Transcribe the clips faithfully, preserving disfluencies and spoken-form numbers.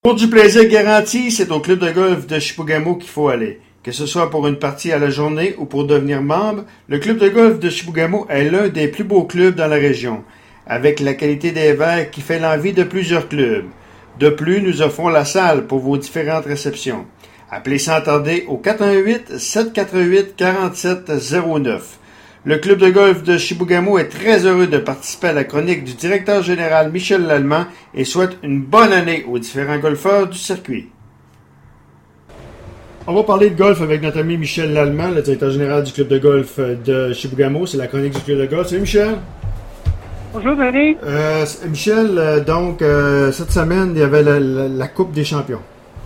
Pour du plaisir garanti, c'est au club de golf de Chibougamau qu'il faut aller. Que ce soit pour une partie à la journée ou pour devenir membre, le club de golf de Chibougamau est l'un des plus beaux clubs dans la région, avec la qualité des verres qui fait l'envie de plusieurs clubs. De plus, nous offrons la salle pour vos différentes réceptions. Appelez sans tarder au quatre un huit, sept quatre huit, quatre sept zéro neuf. Le club de golf de Chibougamau est très heureux de participer à la chronique du directeur général Michel Lallemand et souhaite une bonne année aux différents golfeurs du circuit. On va parler de golf avec notre ami Michel Lallemand, le directeur général du club de golf de Chibougamau. C'est la chronique du club de golf. Salut Michel! Bonjour Denis. Euh, Michel, euh, donc euh, cette semaine, il y avait la, la, la Coupe des champions.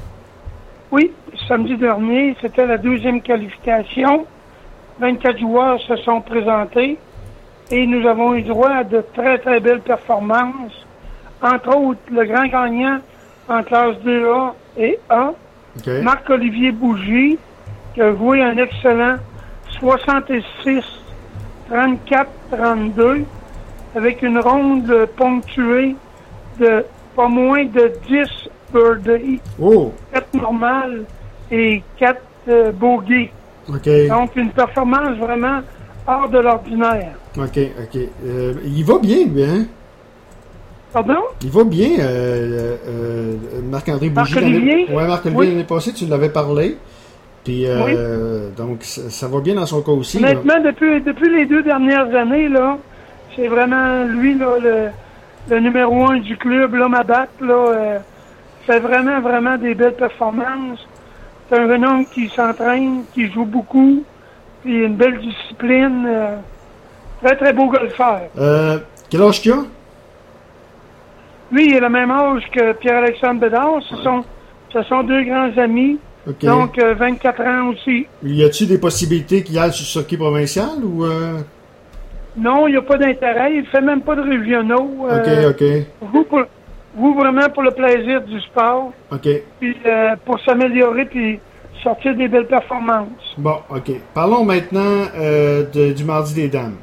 Oui, samedi dernier, c'était la deuxième qualification. vingt-quatre joueurs se sont présentés et nous avons eu droit à de très très belles performances. Entre autres, le grand gagnant en classe deux A et A, okay. Marc-Olivier Bougie, qui a joué un excellent soixante-six trente-quatre trente-deux avec une ronde ponctuée de pas moins de dix birdies, oh. quatre normales et quatre euh, bogeys. Okay. Donc, une performance vraiment hors de l'ordinaire. OK, OK. Euh, il va bien, lui, hein? Pardon? Il va bien, euh, euh, Marc-André Bougie. Marc-Olivier? Oui, Marc-Olivier, oui. L'année passée, tu l'avais parlé. Puis, euh, oui. Donc, ça, ça va bien dans son cas aussi. Honnêtement, depuis, depuis les deux dernières années, là, c'est vraiment lui, là, le, le numéro un du club, l'homme à battre, là, euh, fait vraiment, vraiment des belles performances. C'est un jeune homme qui s'entraîne, qui joue beaucoup, puis une belle discipline. Euh, très, très beau golfeur. Euh, quel âge qu'il a? Lui, il a le même âge que Pierre-Alexandre Bédard. Ce sont, ce sont deux grands amis. Okay. Donc, euh, vingt-quatre ans aussi. Y a-t-il des possibilités qu'il aille sur le circuit provincial ou... Euh... Non, il n'y a pas d'intérêt. Il ne fait même pas de régionaux. Euh, OK, OK. Vous, pour, vous, vraiment pour le plaisir du sport. OK. Puis euh, pour s'améliorer puis sortir des belles performances. Bon, OK. Parlons maintenant euh, de, du Mardi des Dames.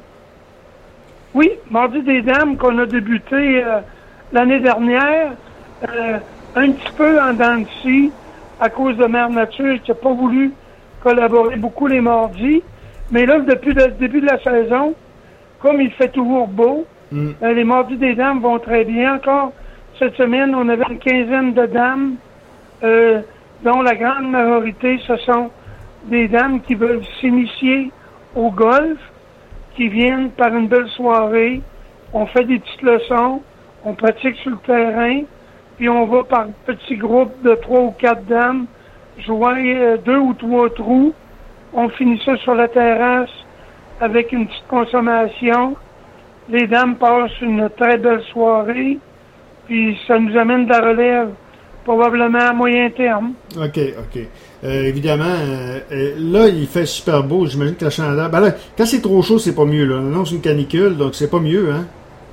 Oui, Mardi des Dames qu'on a débuté euh, l'année dernière. Euh, un petit peu en dents de scie à cause de Mère Nature qui n'a pas voulu collaborer beaucoup les mardis. Mais là, depuis le début de la saison, comme il fait toujours beau, mm. euh, les Mardis des Dames vont très bien. Encore cette semaine, on avait une quinzaine de dames, euh, dont la grande majorité, ce sont des dames qui veulent s'initier au golf, qui viennent par une belle soirée. On fait des petites leçons, on pratique sur le terrain, puis on va par petits groupes de trois ou quatre dames jouer euh, deux ou trois trous. On finit ça sur la terrasse avec une petite consommation. Les dames passent une très belle soirée. Puis ça nous amène de la relève probablement à moyen terme. OK, OK. Euh, évidemment, euh, euh, là, il fait super beau. J'imagine que la chaleur... Ben là, quand c'est trop chaud, c'est pas mieux. Là. Non, c'est une canicule, donc c'est pas mieux, hein?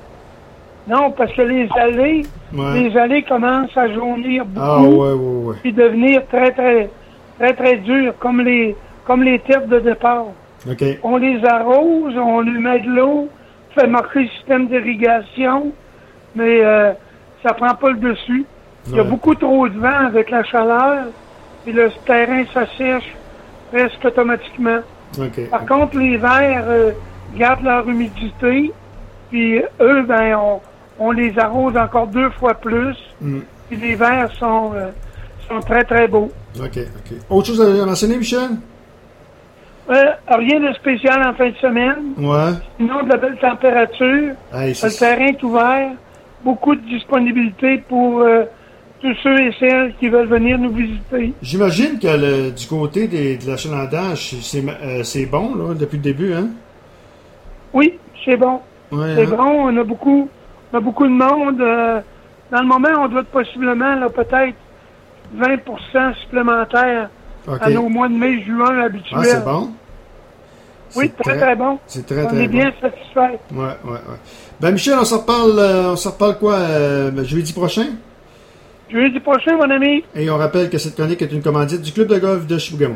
Non, parce que les allées, ouais. les allées commencent à jaunir beaucoup. Ah, ouais, ouais, ouais. Puis devenir très, très, très, très dures, comme les, comme les têtes de départ. OK. On les arrose, on lui met de l'eau, fait marquer le système d'irrigation, mais... Euh, ça prend pas le dessus. Il y a ouais. beaucoup trop de vent avec la chaleur, et le terrain s'assèche presque automatiquement. Okay. Par okay. contre, les vers euh, gardent leur humidité, puis eux, ben, on, on les arrose encore deux fois plus, mm. puis les vers sont, euh, sont très, très beaux. OK, OK. Autre chose à mentionner, Michel? Euh, rien de spécial en fin de semaine. Ouais. Sinon, de la belle température. Hey, le terrain est ouvert. Beaucoup de disponibilité pour euh, tous ceux et celles qui veulent venir nous visiter. J'imagine que le, du côté des, de l'achalandage, c'est, euh, c'est bon là, depuis le début, hein? Oui, c'est bon. Ouais, c'est hein? bon, on a beaucoup on a beaucoup de monde. Euh, dans le moment, on doit être possiblement là, peut-être vingt pour cent supplémentaire okay. à nos mois de mai, juin habituels. Ah, c'est bon? Oui, très, très, très bon. C'est très, on très est bon. bien satisfait. Ouais, ouais, ouais. Ben, Michel, on s'en reparle, euh, on s'en reparle quoi, euh, jeudi prochain? Jeudi prochain, mon ami. Et on rappelle que cette chronique est une commandite du club de golf de Chibougamau.